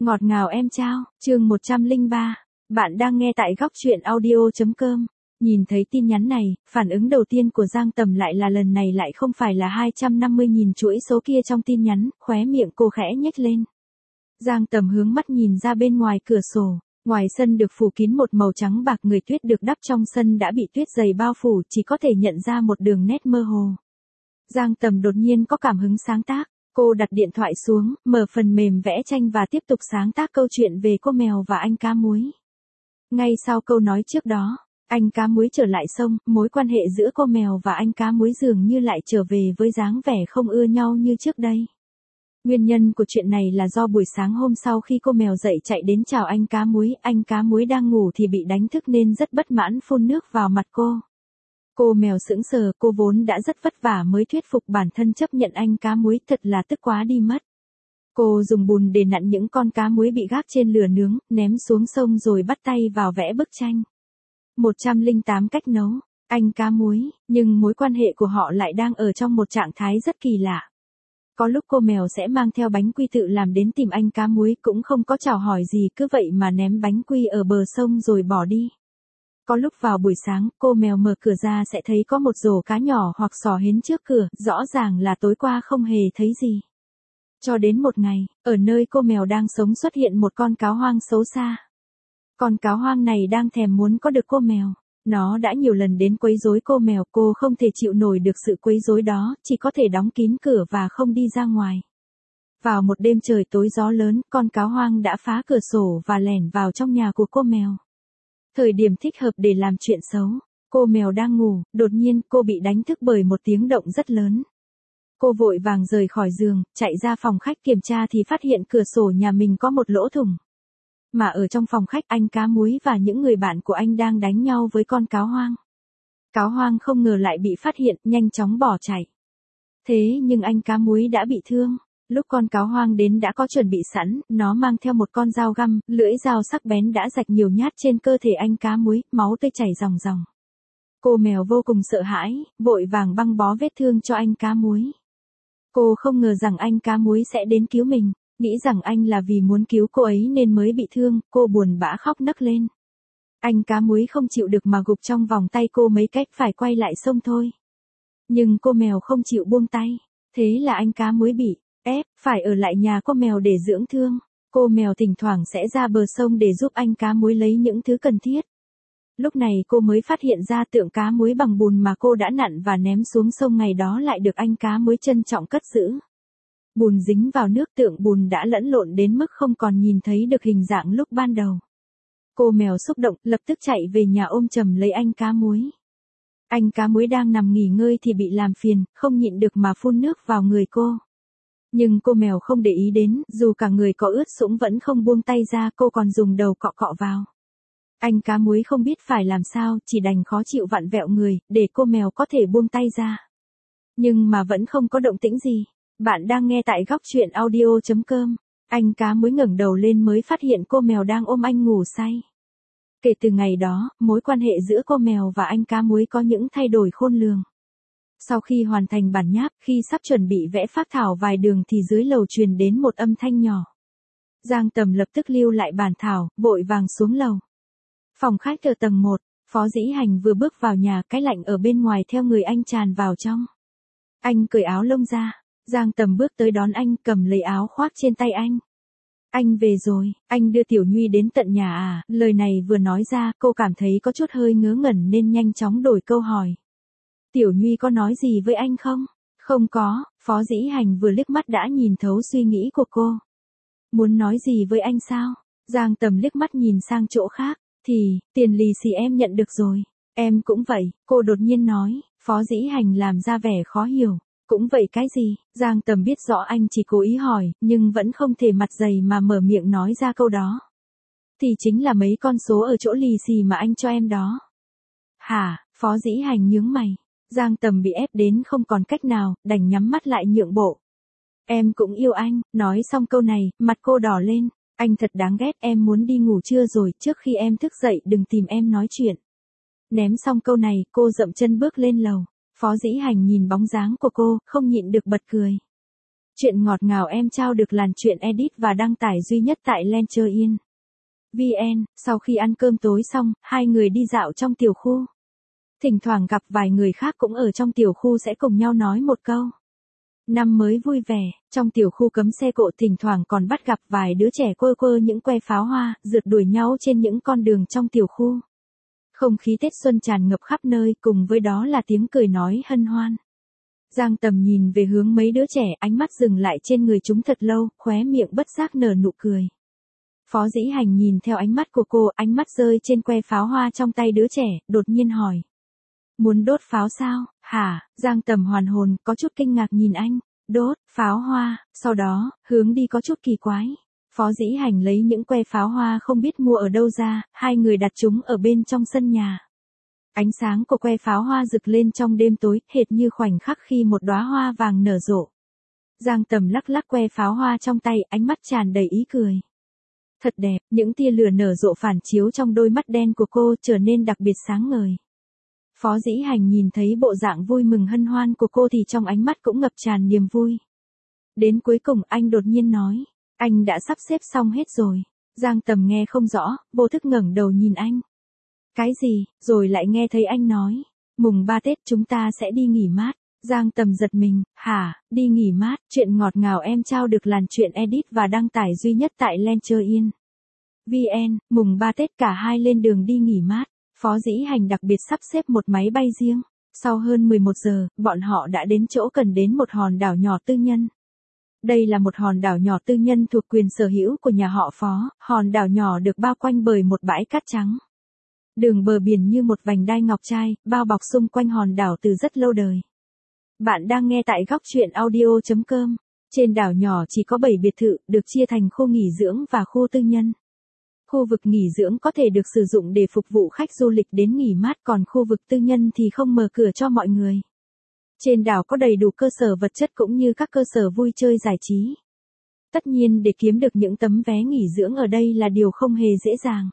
Ngọt ngào em trao, chương 103. Bạn đang nghe tại góc truyện audio.com. Nhìn thấy tin nhắn này, phản ứng đầu tiên của Giang Tầm lại là lần này lại không phải là 250.000 chuỗi số kia trong tin nhắn, khóe miệng cô khẽ nhếch lên. Giang Tầm hướng mắt nhìn ra bên ngoài cửa sổ, ngoài sân được phủ kín một màu trắng bạc, người tuyết được đắp trong sân đã bị tuyết dày bao phủ, chỉ có thể nhận ra một đường nét mơ hồ. Giang Tầm đột nhiên có cảm hứng sáng tác. Cô đặt điện thoại xuống, mở phần mềm vẽ tranh và tiếp tục sáng tác câu chuyện về cô mèo và anh cá muối. Ngay sau câu nói trước đó, anh cá muối trở lại sông, mối quan hệ giữa cô mèo và anh cá muối dường như lại trở về với dáng vẻ không ưa nhau như trước đây. Nguyên nhân của chuyện này là do buổi sáng hôm sau khi cô mèo dậy chạy đến chào anh cá muối đang ngủ thì bị đánh thức nên rất bất mãn phun nước vào mặt cô. Cô mèo sững sờ, cô vốn đã rất vất vả mới thuyết phục bản thân chấp nhận anh cá muối, thật là tức quá đi mất. Cô dùng bùn để nặn những con cá muối bị gác trên lửa nướng, ném xuống sông rồi bắt tay vào vẽ bức tranh. 108 cách nấu anh cá muối, nhưng mối quan hệ của họ lại đang ở trong một trạng thái rất kỳ lạ. Có lúc cô mèo sẽ mang theo bánh quy tự làm đến tìm anh cá muối, cũng không có chào hỏi gì, cứ vậy mà ném bánh quy ở bờ sông rồi bỏ đi. Có lúc vào buổi sáng, cô mèo mở cửa ra sẽ thấy có một rổ cá nhỏ hoặc sò hến trước cửa, rõ ràng là tối qua không hề thấy gì. Cho đến một ngày, ở nơi cô mèo đang sống xuất hiện một con cáo hoang xấu xa. Con cáo hoang này đang thèm muốn có được cô mèo. Nó đã nhiều lần đến quấy rối cô mèo, cô không thể chịu nổi được sự quấy rối đó, chỉ có thể đóng kín cửa và không đi ra ngoài. Vào một đêm trời tối gió lớn, con cáo hoang đã phá cửa sổ và lẻn vào trong nhà của cô mèo. Thời điểm thích hợp để làm chuyện xấu. Cô mèo đang ngủ, đột nhiên cô bị đánh thức bởi một tiếng động rất lớn. Cô vội vàng rời khỏi giường, chạy ra phòng khách kiểm tra thì phát hiện cửa sổ nhà mình có một lỗ thủng. Mà ở trong phòng khách, anh cá muối và những người bạn của anh đang đánh nhau với con cáo hoang. Cáo hoang không ngờ lại bị phát hiện, nhanh chóng bỏ chạy. Thế nhưng anh cá muối đã bị thương. Lúc con cáo hoang đến đã có chuẩn bị sẵn, nó mang theo một con dao găm, lưỡi dao sắc bén đã rạch nhiều nhát trên cơ thể anh cá muối, máu tươi chảy ròng ròng. Cô mèo vô cùng sợ hãi, vội vàng băng bó vết thương cho anh cá muối. Cô không ngờ rằng anh cá muối sẽ đến cứu mình, nghĩ rằng anh là vì muốn cứu cô ấy nên mới bị thương, cô buồn bã khóc nấc lên. Anh cá muối không chịu được mà gục trong vòng tay cô mấy cách phải quay lại sông thôi. Nhưng cô mèo không chịu buông tay, thế là anh cá muối bị ép phải ở lại nhà cô mèo để dưỡng thương. Cô mèo thỉnh thoảng sẽ ra bờ sông để giúp anh cá muối lấy những thứ cần thiết. Lúc này cô mới phát hiện ra tượng cá muối bằng bùn mà cô đã nặn và ném xuống sông ngày đó lại được anh cá muối trân trọng cất giữ. Bùn dính vào nước, tượng bùn đã lẫn lộn đến mức không còn nhìn thấy được hình dạng lúc ban đầu. Cô mèo xúc động, lập tức chạy về nhà ôm chầm lấy anh cá muối. Anh cá muối đang nằm nghỉ ngơi thì bị làm phiền, không nhịn được mà phun nước vào người cô. Nhưng cô mèo không để ý đến, dù cả người có ướt sũng vẫn không buông tay ra, cô còn dùng đầu cọ cọ vào. Anh cá muối không biết phải làm sao, chỉ đành khó chịu vặn vẹo người, để cô mèo có thể buông tay ra. Nhưng mà vẫn không có động tĩnh gì. Bạn đang nghe tại góc truyện audio.com. Anh cá muối ngẩng đầu lên mới phát hiện cô mèo đang ôm anh ngủ say. Kể từ ngày đó, mối quan hệ giữa cô mèo và anh cá muối có những thay đổi khôn lường. Sau khi hoàn thành bản nháp, khi sắp chuẩn bị vẽ phác thảo vài đường thì dưới lầu truyền đến một âm thanh nhỏ. Giang Tầm lập tức lưu lại bản thảo, vội vàng xuống lầu. Phòng khách ở tầng 1, Phó Dĩ Hành vừa bước vào nhà, cái lạnh ở bên ngoài theo người anh tràn vào trong. Anh cởi áo lông ra, Giang Tầm bước tới đón anh, cầm lấy áo khoác trên tay anh. Anh về rồi, anh đưa Tiểu Nhuy đến tận nhà à? Lời này vừa nói ra, cô cảm thấy có chút hơi ngớ ngẩn nên nhanh chóng đổi câu hỏi. Tiểu Nhuy có nói gì với anh không? Không có, Phó Dĩ Hành vừa liếc mắt đã nhìn thấu suy nghĩ của cô. Muốn nói gì với anh sao? Giang Tầm liếc mắt nhìn sang chỗ khác, thì, tiền lì xì em nhận được rồi. Em cũng vậy, cô đột nhiên nói. Phó Dĩ Hành làm ra vẻ khó hiểu. Cũng vậy cái gì? Giang Tầm biết rõ anh chỉ cố ý hỏi, nhưng vẫn không thể mặt dày mà mở miệng nói ra câu đó. Thì chính là mấy con số ở chỗ lì xì mà anh cho em đó. Hả? Phó Dĩ Hành nhướng mày. Giang Tầm bị ép đến không còn cách nào, đành nhắm mắt lại nhượng bộ. Em cũng yêu anh. Nói xong câu này, mặt cô đỏ lên. Anh thật đáng ghét, em muốn đi ngủ trưa rồi, trước khi em thức dậy đừng tìm em nói chuyện. Ném xong câu này, cô dậm chân bước lên lầu. Phó Dĩ Hành nhìn bóng dáng của cô, không nhịn được bật cười. Chuyện ngọt ngào em trao được làn chuyện edit và đăng tải duy nhất tại Lencher.in VN. Sau khi ăn cơm tối xong, hai người đi dạo trong tiểu khu. Thỉnh thoảng gặp vài người khác cũng ở trong tiểu khu sẽ cùng nhau nói một câu. Năm mới vui vẻ, trong tiểu khu cấm xe cộ thỉnh thoảng còn bắt gặp vài đứa trẻ quơ quơ những que pháo hoa, rượt đuổi nhau trên những con đường trong tiểu khu. Không khí Tết Xuân tràn ngập khắp nơi, cùng với đó là tiếng cười nói hân hoan. Giang Tầm nhìn về hướng mấy đứa trẻ, ánh mắt dừng lại trên người chúng thật lâu, khóe miệng bất giác nở nụ cười. Phó Dĩ Hành nhìn theo ánh mắt của cô, ánh mắt rơi trên que pháo hoa trong tay đứa trẻ, đột nhiên hỏi. Muốn đốt pháo sao, hả? Giang Tầm hoàn hồn, có chút kinh ngạc nhìn anh. Đốt, pháo hoa, sau đó, hướng đi có chút kỳ quái. Phó Dĩ Hành lấy những que pháo hoa không biết mua ở đâu ra, hai người đặt chúng ở bên trong sân nhà. Ánh sáng của que pháo hoa rực lên trong đêm tối, hệt như khoảnh khắc khi một đóa hoa vàng nở rộ. Giang Tầm lắc lắc que pháo hoa trong tay, ánh mắt tràn đầy ý cười. Thật đẹp, những tia lửa nở rộ phản chiếu trong đôi mắt đen của cô trở nên đặc biệt sáng ngời. Phó Dĩ Hành nhìn thấy bộ dạng vui mừng hân hoan của cô thì trong ánh mắt cũng ngập tràn niềm vui. Đến cuối cùng anh đột nhiên nói, anh đã sắp xếp xong hết rồi. Giang Tầm nghe không rõ, vô thức ngẩng đầu nhìn anh. Cái gì, rồi lại nghe thấy anh nói, mùng 3 Tết chúng ta sẽ đi nghỉ mát. Giang Tầm giật mình, hả, đi nghỉ mát, chuyện ngọt ngào em trao được làn chuyện edit và đăng tải duy nhất tại Lencher.in VN. Mùng 3 Tết cả hai lên đường đi nghỉ mát. Phó Dĩ Hành đặc biệt sắp xếp một máy bay riêng. Sau hơn 11 giờ, bọn họ đã đến chỗ cần đến một hòn đảo nhỏ tư nhân. Đây là một hòn đảo nhỏ tư nhân thuộc quyền sở hữu của nhà họ Phó. Hòn đảo nhỏ được bao quanh bởi một bãi cát trắng. Đường bờ biển như một vành đai ngọc trai, bao bọc xung quanh hòn đảo từ rất lâu đời. Bạn đang nghe tại góc truyện audio.com. Trên đảo nhỏ chỉ có 7 biệt thự, được chia thành khu nghỉ dưỡng và khu tư nhân. Khu vực nghỉ dưỡng có thể được sử dụng để phục vụ khách du lịch đến nghỉ mát, còn khu vực tư nhân thì không mở cửa cho mọi người. Trên đảo có đầy đủ cơ sở vật chất cũng như các cơ sở vui chơi giải trí. Tất nhiên để kiếm được những tấm vé nghỉ dưỡng ở đây là điều không hề dễ dàng.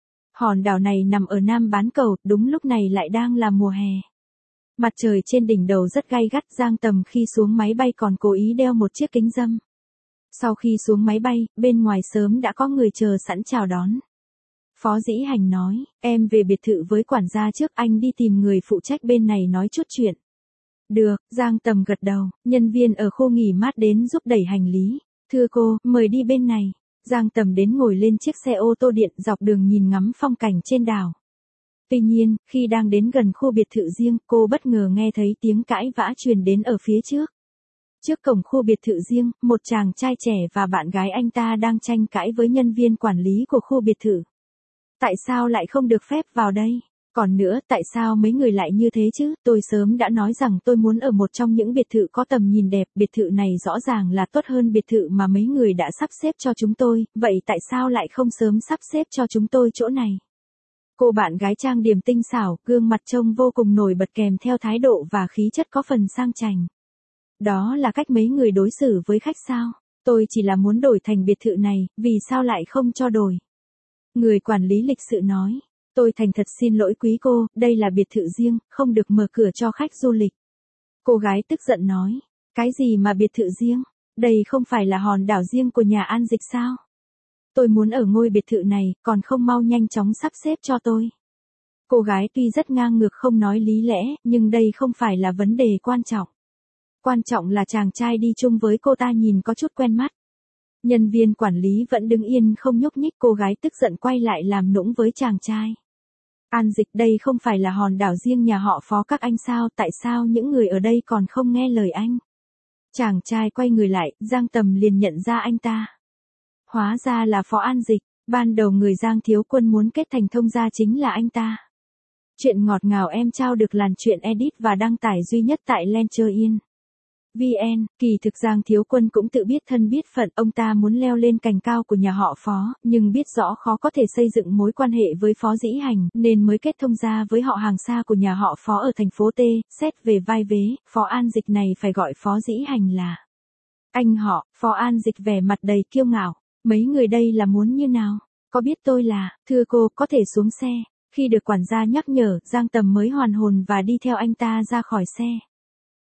Hòn đảo này nằm ở Nam bán cầu, đúng lúc này lại đang là mùa hè. Mặt trời trên đỉnh đầu rất gay gắt, Giang Tầm khi xuống máy bay còn cố ý đeo một chiếc kính râm. Sau khi xuống máy bay, bên ngoài sớm đã có người chờ sẵn chào đón. Phó Dĩ Hành nói, em về biệt thự với quản gia trước, anh đi tìm người phụ trách bên này nói chút chuyện. Được, Giang Tầm gật đầu, nhân viên ở khu nghỉ mát đến giúp đẩy hành lý. Thưa cô, mời đi bên này. Giang Tầm đến ngồi lên chiếc xe ô tô điện dọc đường nhìn ngắm phong cảnh trên đảo. Tuy nhiên, khi đang đến gần khu biệt thự riêng, cô bất ngờ nghe thấy tiếng cãi vã truyền đến ở phía trước. Trước cổng khu biệt thự riêng, một chàng trai trẻ và bạn gái anh ta đang tranh cãi với nhân viên quản lý của khu biệt thự. Tại sao lại không được phép vào đây? Còn nữa, tại sao mấy người lại như thế chứ? Tôi sớm đã nói rằng tôi muốn ở một trong những biệt thự có tầm nhìn đẹp, biệt thự này rõ ràng là tốt hơn biệt thự mà mấy người đã sắp xếp cho chúng tôi, vậy tại sao lại không sớm sắp xếp cho chúng tôi chỗ này? Cô bạn gái trang điểm tinh xảo, gương mặt trông vô cùng nổi bật kèm theo thái độ và khí chất có phần sang chảnh. Đó là cách mấy người đối xử với khách sao? Tôi chỉ là muốn đổi thành biệt thự này, vì sao lại không cho đổi? Người quản lý lịch sự nói. Tôi thành thật xin lỗi quý cô, đây là biệt thự riêng, không được mở cửa cho khách du lịch. Cô gái tức giận nói. Cái gì mà biệt thự riêng? Đây không phải là hòn đảo riêng của nhà An Dịch sao? Tôi muốn ở ngôi biệt thự này, còn không mau nhanh chóng sắp xếp cho tôi. Cô gái tuy rất ngang ngược không nói lý lẽ, nhưng đây không phải là vấn đề quan trọng. Quan trọng là chàng trai đi chung với cô ta nhìn có chút quen mắt. Nhân viên quản lý vẫn đứng yên không nhúc nhích, cô gái tức giận quay lại làm nũng với chàng trai. An Dịch, đây không phải là hòn đảo riêng nhà họ Phó các anh sao, tại sao những người ở đây còn không nghe lời anh? Chàng trai quay người lại, Giang Tầm liền nhận ra anh ta. Hóa ra là Phó An Dịch, ban đầu người Giang Thiếu Quân muốn kết thành thông gia chính là anh ta. Chuyện ngọt ngào em trao được làn chuyện edit và đăng tải duy nhất tại Lencher.in VN. Kỳ thực Giang Thiếu Quân cũng tự biết thân biết phận, ông ta muốn leo lên cành cao của nhà họ Phó, nhưng biết rõ khó có thể xây dựng mối quan hệ với Phó Dĩ Hành, nên mới kết thông gia với họ hàng xa của nhà họ Phó ở thành phố T. Xét về vai vế, Phó An Dịch này phải gọi Phó Dĩ Hành là anh họ. Phó An Dịch vẻ mặt đầy kiêu ngạo. Mấy người đây là muốn như nào? Có biết tôi là, thưa cô, có thể xuống xe. Khi được quản gia nhắc nhở, Giang Tầm mới hoàn hồn và đi theo anh ta ra khỏi xe.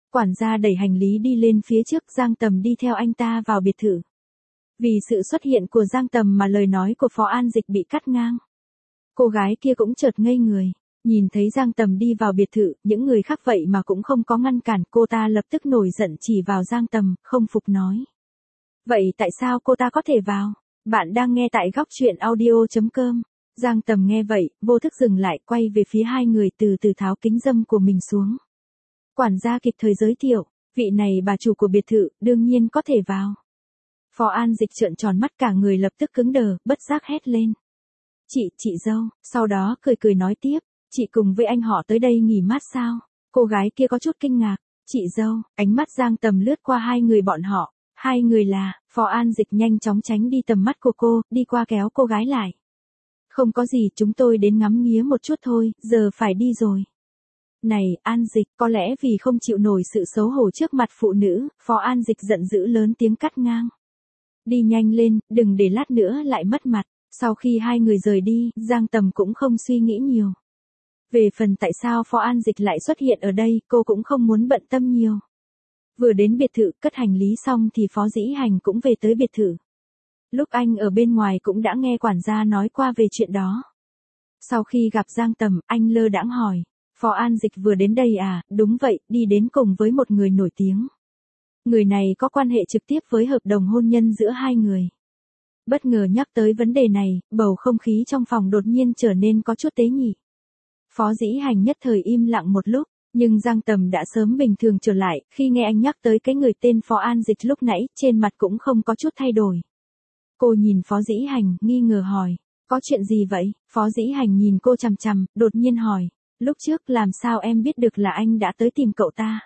Quản gia đẩy hành lý đi lên phía trước, Giang Tầm đi theo anh ta vào biệt thự. Vì sự xuất hiện của Giang Tầm mà lời nói của Phó An Dịch bị cắt ngang. Cô gái kia cũng chợt ngây người, nhìn thấy Giang Tầm đi vào biệt thự, những người khác vậy mà cũng không có ngăn cản, cô ta lập tức nổi giận chỉ vào Giang Tầm, không phục nói. Vậy tại sao cô ta có thể vào? Bạn đang nghe tại góc truyện audio.com. Giang Tầm nghe vậy, vô thức dừng lại, quay về phía hai người, từ từ tháo kính râm của mình xuống. Quản gia kịp thời giới thiệu, vị này bà chủ của biệt thự, đương nhiên có thể vào. Phó An Dịch trợn tròn mắt, cả người lập tức cứng đờ, bất giác hét lên. Chị dâu, sau đó cười cười nói tiếp, chị cùng với anh họ tới đây nghỉ mát sao? Cô gái kia có chút kinh ngạc, chị dâu, ánh mắt Giang Tầm lướt qua hai người bọn họ, hai người là, Phó An Dịch nhanh chóng tránh đi tầm mắt của cô, đi qua kéo cô gái lại. Không có gì, chúng tôi đến ngắm nghía một chút thôi, giờ phải đi rồi. Này, An Dịch, có lẽ vì không chịu nổi sự xấu hổ trước mặt phụ nữ, Phó An Dịch giận dữ lớn tiếng cắt ngang. Đi nhanh lên, đừng để lát nữa lại mất mặt. Sau khi hai người rời đi, Giang Tầm cũng không suy nghĩ nhiều. Về phần tại sao Phó An Dịch lại xuất hiện ở đây, cô cũng không muốn bận tâm nhiều. Vừa đến biệt thự, cất hành lý xong thì Phó Dĩ Hành cũng về tới biệt thự. Lúc anh ở bên ngoài cũng đã nghe quản gia nói qua về chuyện đó. Sau khi gặp Giang Tầm, anh lơ đãng hỏi, Phó An Dịch vừa đến đây à? Đúng vậy, đi đến cùng với một người nổi tiếng. Người này có quan hệ trực tiếp với hợp đồng hôn nhân giữa hai người. Bất ngờ nhắc tới vấn đề này, bầu không khí trong phòng đột nhiên trở nên có chút tế nhị. Phó Dĩ Hành nhất thời im lặng một lúc, nhưng Giang Tầm đã sớm bình thường trở lại, khi nghe anh nhắc tới cái người tên Phó An Dịch lúc nãy, trên mặt cũng không có chút thay đổi. Cô nhìn Phó Dĩ Hành, nghi ngờ hỏi, có chuyện gì vậy? Phó Dĩ Hành nhìn cô chằm chằm, đột nhiên hỏi, lúc trước làm sao em biết được là anh đã tới tìm cậu ta?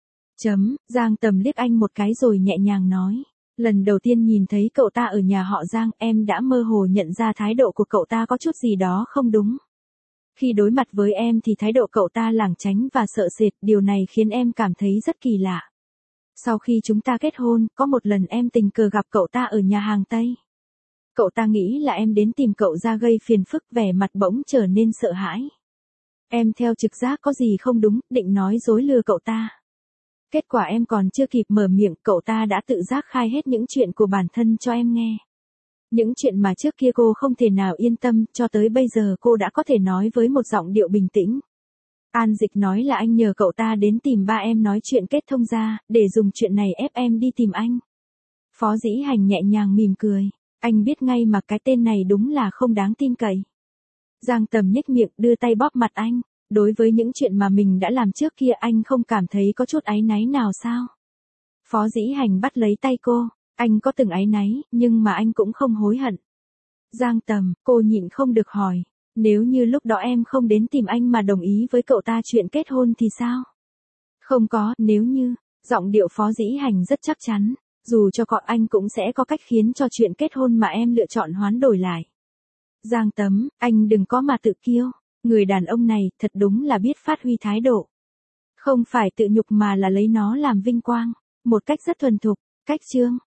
Giang Tầm liếc anh một cái rồi nhẹ nhàng nói. Lần đầu tiên nhìn thấy cậu ta ở nhà họ Giang, em đã mơ hồ nhận ra thái độ của cậu ta có chút gì đó không đúng. Khi đối mặt với em thì thái độ cậu ta lảng tránh và sợ sệt, điều này khiến em cảm thấy rất kỳ lạ. Sau khi chúng ta kết hôn, có một lần em tình cờ gặp cậu ta ở nhà hàng Tây. Cậu ta nghĩ là em đến tìm cậu ra gây phiền phức, vẻ mặt bỗng trở nên sợ hãi. Em theo trực giác có gì không đúng, định nói dối lừa cậu ta. Kết quả em còn chưa kịp mở miệng, cậu ta đã tự giác khai hết những chuyện của bản thân cho em nghe. Những chuyện mà trước kia cô không thể nào yên tâm, cho tới bây giờ cô đã có thể nói với một giọng điệu bình tĩnh. An Dịch nói là anh nhờ cậu ta đến tìm ba em nói chuyện kết thông ra, để dùng chuyện này ép em đi tìm anh. Phó Dĩ Hành nhẹ nhàng mỉm cười, anh biết ngay mà cái tên này đúng là không đáng tin cậy. Giang Tầm nhếch miệng, đưa tay bóp mặt anh. Đối với những chuyện mà mình đã làm trước kia, anh không cảm thấy có chút áy náy nào sao? Phó Dĩ Hành bắt lấy tay cô, anh có từng áy náy, nhưng mà anh cũng không hối hận. Giang Tầm, cô nhịn không được hỏi, nếu như lúc đó em không đến tìm anh mà đồng ý với cậu ta chuyện kết hôn thì sao? Không có, nếu như, giọng điệu Phó Dĩ Hành rất chắc chắn, dù cho có anh cũng sẽ có cách khiến cho chuyện kết hôn mà em lựa chọn hoán đổi lại. Giang Tầm, anh đừng có mà tự kiêu. Người đàn ông này thật đúng là biết phát huy thái độ. Không phải tự nhục mà là lấy nó làm vinh quang. Một cách rất thuần thục. Cách chương